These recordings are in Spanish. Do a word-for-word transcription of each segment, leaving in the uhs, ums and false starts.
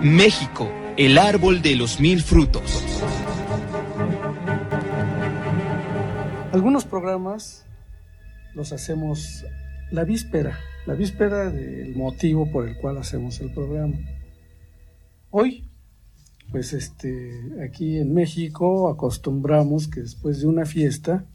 México, el árbol de los mil frutos. Algunos programas los hacemos la víspera, la víspera del motivo por el cual hacemos el programa. Hoy, pues este, aquí en México acostumbramos que después de una fiesta,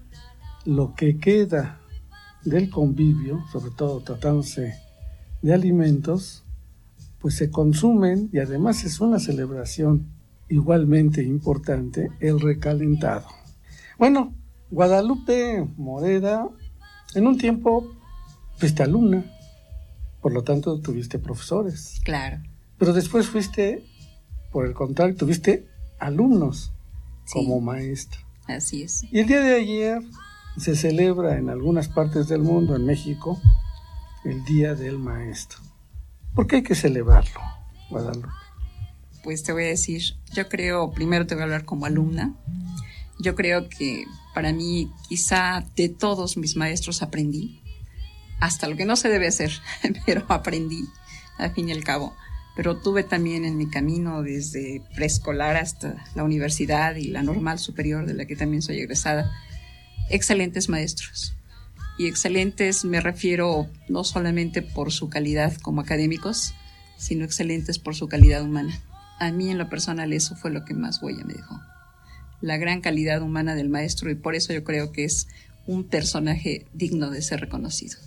lo que queda del convivio, sobre todo tratándose de alimentos, pues se consumen, y además es una celebración igualmente importante, el recalentado. Bueno, Guadalupe Moreda, en un tiempo fuiste alumna, por lo tanto tuviste profesores. Claro. Pero después fuiste, por el contrario, tuviste alumnos, sí, como maestra. Así es. Y el día de ayer se celebra en algunas partes del mundo, en México, el Día del Maestro. ¿Por qué hay que celebrarlo, Guadalupe? Pues te voy a decir, yo creo, primero te voy a hablar como alumna. Yo creo que para mí, quizá de todos mis maestros aprendí, hasta lo que no se debe hacer, pero aprendí, al fin y al cabo. Pero tuve también en mi camino, desde preescolar hasta la universidad y la normal superior, de la que también soy egresada, excelentes maestros. Y excelentes me refiero no solamente por su calidad como académicos, sino excelentes por su calidad humana. A mí en lo personal eso fue lo que más huella me dejó. La gran calidad humana del maestro, y por eso yo creo que es un personaje digno de ser reconocido.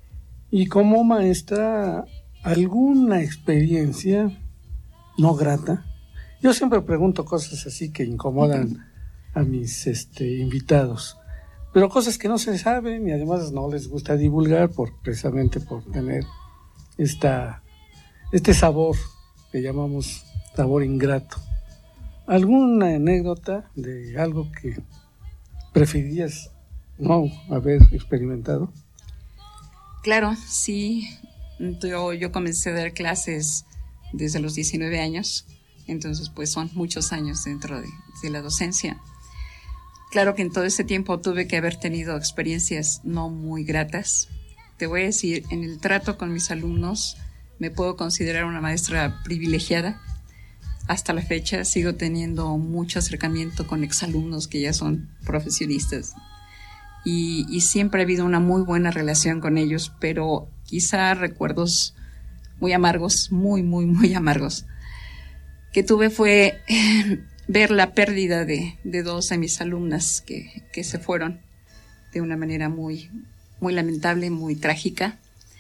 Y como maestra, ¿alguna experiencia no grata? Yo siempre pregunto cosas así que incomodan a mis este, invitados, pero cosas que no se saben y además no les gusta divulgar por, precisamente por tener esta, este sabor que llamamos sabor ingrato. ¿Alguna anécdota de algo que preferirías no haber experimentado? Claro, sí. Yo, yo comencé a dar clases desde los diecinueve años, entonces pues son muchos años dentro de, de la docencia. Claro que en todo ese tiempo tuve que haber tenido experiencias no muy gratas. Te voy a decir, en el trato con mis alumnos me puedo considerar una maestra privilegiada. Hasta la fecha sigo teniendo mucho acercamiento con exalumnos que ya son profesionistas. Y, y siempre ha habido una muy buena relación con ellos, pero quizá recuerdos muy amargos, muy, muy, muy amargos, que tuve fue eh, ver la pérdida de, de dos de mis alumnas que, que se fueron de una manera muy, muy lamentable, muy trágica.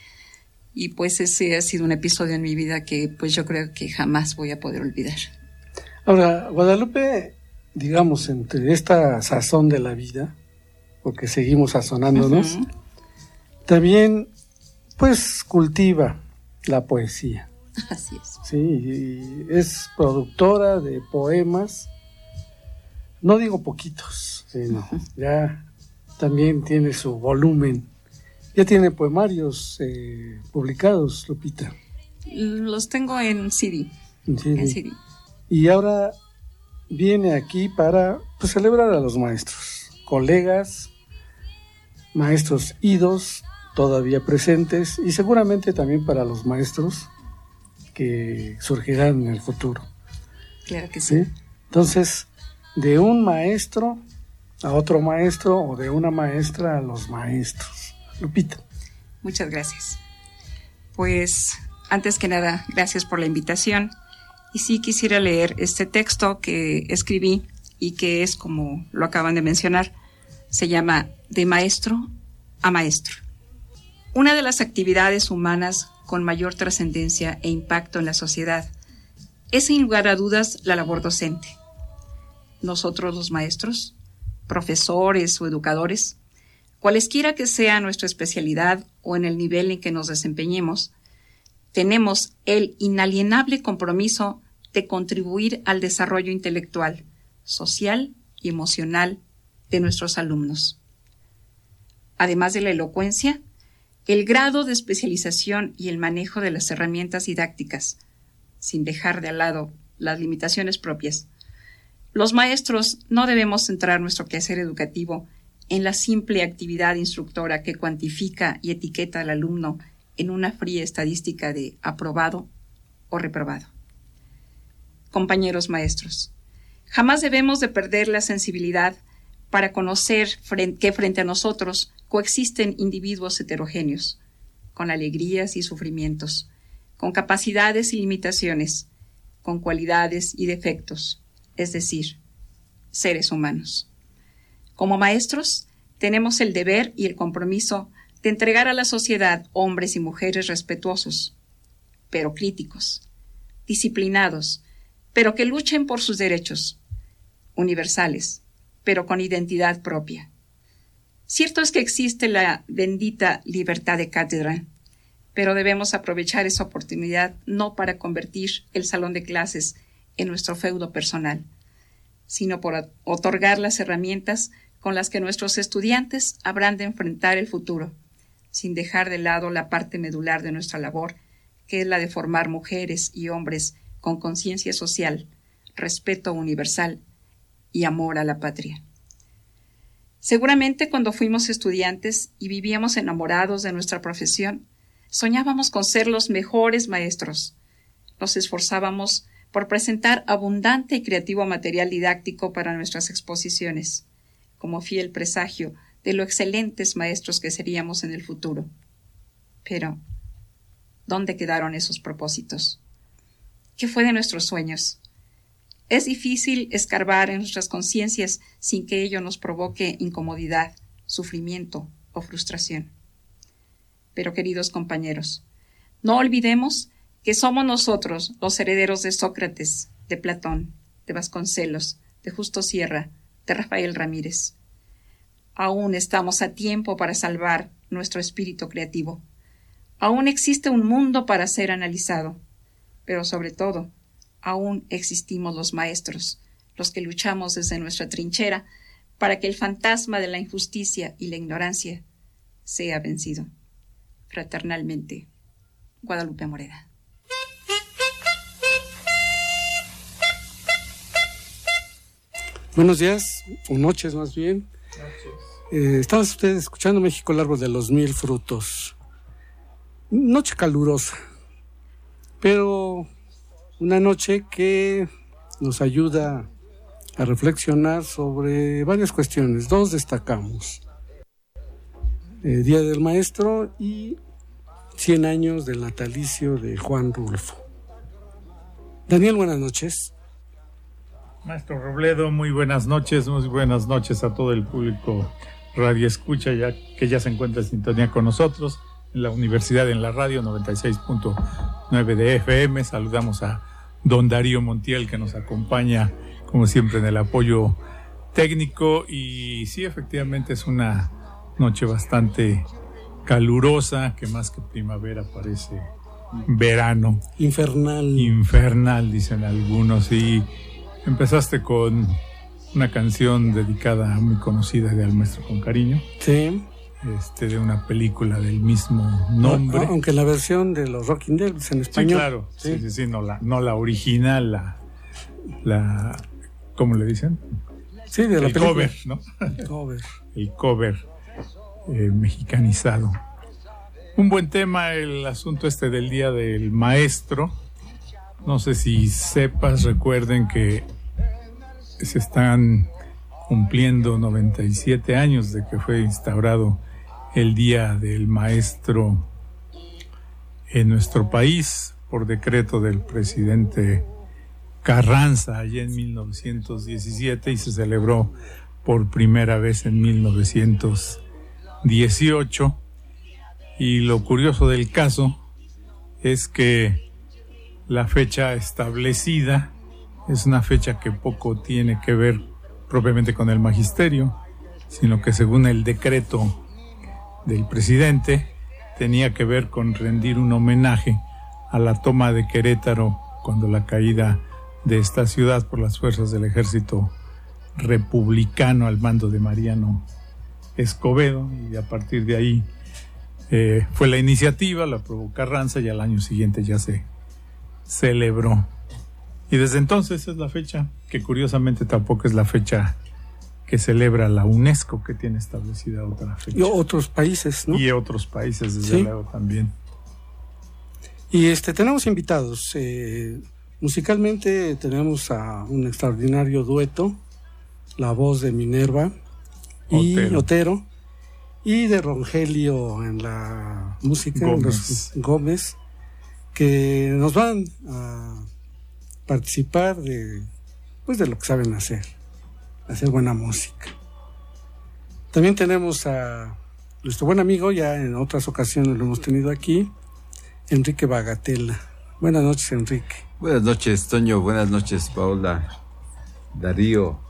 Y pues ese ha sido un episodio en mi vida que pues yo creo que jamás voy a poder olvidar. Ahora, Guadalupe, digamos, entre esta sazón de la vida, porque seguimos sazonándonos, uh-huh, también pues cultiva la poesía. Así es. Sí, y es productora de poemas, no digo poquitos, sino uh-huh, ya también tiene su volumen. Ya tiene poemarios eh, publicados, Lupita. Los tengo en C D. En C D. En C D. Y ahora viene aquí para pues, celebrar a los maestros, colegas, maestros idos, todavía presentes, y seguramente también para los maestros que surgirán en el futuro. Claro que sí. ¿Sí? Entonces, de un maestro a otro maestro, o de una maestra a los maestros. Lupita. Muchas gracias. Pues, antes que nada, gracias por la invitación. Y sí quisiera leer este texto que escribí y que es, como lo acaban de mencionar, se llama De maestro a maestro. Una de las actividades humanas con mayor trascendencia e impacto en la sociedad es, sin lugar a dudas, la labor docente. Nosotros los maestros, profesores o educadores, cualesquiera que sea nuestra especialidad o en el nivel en que nos desempeñemos, tenemos el inalienable compromiso de contribuir al desarrollo intelectual, social y emocional de nuestros alumnos. Además de la elocuencia, el grado de especialización y el manejo de las herramientas didácticas, sin dejar de lado las limitaciones propias. Los maestros no debemos centrar nuestro quehacer educativo en la simple actividad instructora que cuantifica y etiqueta al alumno en una fría estadística de aprobado o reprobado. compañeros maestros. Jamás debemos de perder la sensibilidad para conocer que frente a nosotros coexisten individuos heterogéneos, con alegrías y sufrimientos, con capacidades y limitaciones, con cualidades y defectos, es decir, seres humanos. Como maestros, tenemos el deber y el compromiso de entregar a la sociedad hombres y mujeres respetuosos, pero críticos, disciplinados, pero que luchen por sus derechos, universales, pero con identidad propia. Cierto es que existe la bendita libertad de cátedra, pero debemos aprovechar esa oportunidad no para convertir el salón de clases en nuestro feudo personal, sino por otorgar las herramientas con las que nuestros estudiantes habrán de enfrentar el futuro, sin dejar de lado la parte medular de nuestra labor, que es la de formar mujeres y hombres con conciencia social, respeto universal y amor a la patria. Seguramente cuando fuimos estudiantes y vivíamos enamorados de nuestra profesión, soñábamos con ser los mejores maestros. Nos esforzábamos por presentar abundante y creativo material didáctico para nuestras exposiciones, como fiel presagio de lo excelentes maestros que seríamos en el futuro. Pero, ¿dónde quedaron esos propósitos? ¿Qué fue de nuestros sueños? Es difícil escarbar en nuestras conciencias sin que ello nos provoque incomodidad, sufrimiento o frustración. Pero, queridos compañeros, no olvidemos que somos nosotros los herederos de Sócrates, de Platón, de Vasconcelos, de Justo Sierra, de Rafael Ramírez. Aún estamos a tiempo para salvar nuestro espíritu creativo. Aún existe un mundo para ser analizado, pero sobre todo, aún existimos los maestros, los que luchamos desde nuestra trinchera para que el fantasma de la injusticia y la ignorancia sea vencido. Fraternalmente, Guadalupe Moreda. Buenos días, o noches más bien. Eh, estaban ustedes escuchando México, el árbol de los mil frutos. Noche calurosa, pero una noche que nos ayuda a reflexionar sobre varias cuestiones. Dos destacamos: eh, Día del Maestro y cien años del natalicio de Juan Rulfo. Daniel, buenas noches. Maestro Robledo, muy buenas noches, muy buenas noches a todo el público radio escucha, ya que ya se encuentra en sintonía con nosotros en la Universidad en la Radio noventa y seis punto nueve de F M. Saludamos a don Darío Montiel, que nos acompaña como siempre en el apoyo técnico, y sí, efectivamente es una noche bastante calurosa, que más que primavera parece verano. Infernal. Infernal, dicen algunos, y empezaste con una canción dedicada, muy conocida, de Al Maestro con Cariño. Sí. Este, de una película del mismo nombre. No, aunque la versión de los Rocking Devils en español. Sí, claro. Sí, sí, sí, sí, no la, no la original, la, la, ¿cómo le dicen? Sí, de la el película. cover, ¿no? El cover. El cover eh, mexicanizado. Un buen tema el asunto este del Día del Maestro. No sé si sepas, recuerden que se están cumpliendo noventa y siete años de que fue instaurado el Día del Maestro en nuestro país por decreto del presidente Carranza allá en mil novecientos diecisiete, y se celebró por primera vez en mil novecientos dieciocho. Y lo curioso del caso es que la fecha establecida es una fecha que poco tiene que ver propiamente con el magisterio, sino que según el decreto del presidente tenía que ver con rendir un homenaje a la toma de Querétaro cuando la caída de esta ciudad por las fuerzas del ejército republicano al mando de Mariano Escobedo, y a partir de ahí eh, fue la iniciativa, la aprobó Carranza, y al año siguiente ya se celebró. Y desde entonces es la fecha, que curiosamente tampoco es la fecha que celebra la UNESCO, que tiene establecida otra fecha. Y otros países, ¿no? Y otros países, desde sí. luego, también. Y este tenemos invitados. Eh, Musicalmente tenemos a un extraordinario dueto, la voz de Minerva y Otero, Otero y de Rogelio en la música, Gómez. los Gómez, que nos van a participar de, pues de lo que saben hacer, hacer buena música. También tenemos a nuestro buen amigo, ya en otras ocasiones lo hemos tenido aquí, Enrique Bagatella. Buenas noches, Enrique. Buenas noches, Toño. Buenas noches, Paola, Darío,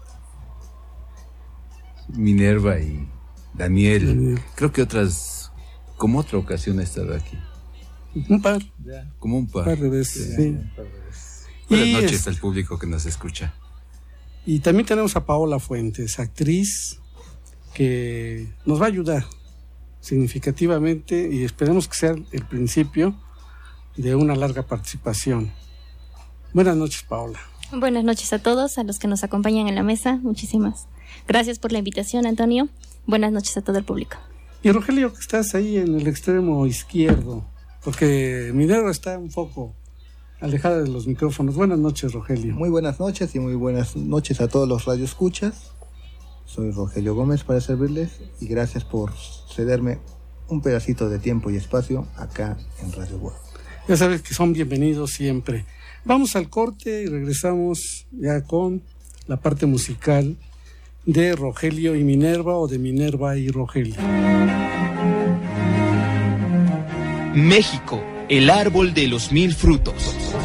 Minerva y Daniel. Daniel. Creo que otras, como otra ocasión he estado aquí. Un par, Como un par. un par de veces, sí. Buenas Y noches es- al público que nos escucha. Y también tenemos a Paola Fuentes, actriz, que nos va a ayudar significativamente y esperemos que sea el principio de una larga participación. Buenas noches, Paola. Buenas noches a todos, a los que nos acompañan en la mesa. Muchísimas gracias por la invitación, Antonio. Buenas noches a todo el público. Y Rogelio, que estás ahí en el extremo izquierdo, porque Minerva está un poco alejada de los micrófonos. Buenas noches, Rogelio. Muy buenas noches y muy buenas noches a todos los radioescuchas. Soy Rogelio Gómez para servirles y gracias por cederme un pedacito de tiempo y espacio acá en Radio Web. Ya sabes que son bienvenidos siempre. Vamos al corte y regresamos ya con la parte musical de Rogelio y Minerva o de Minerva y Rogelio. México, el árbol de los mil frutos.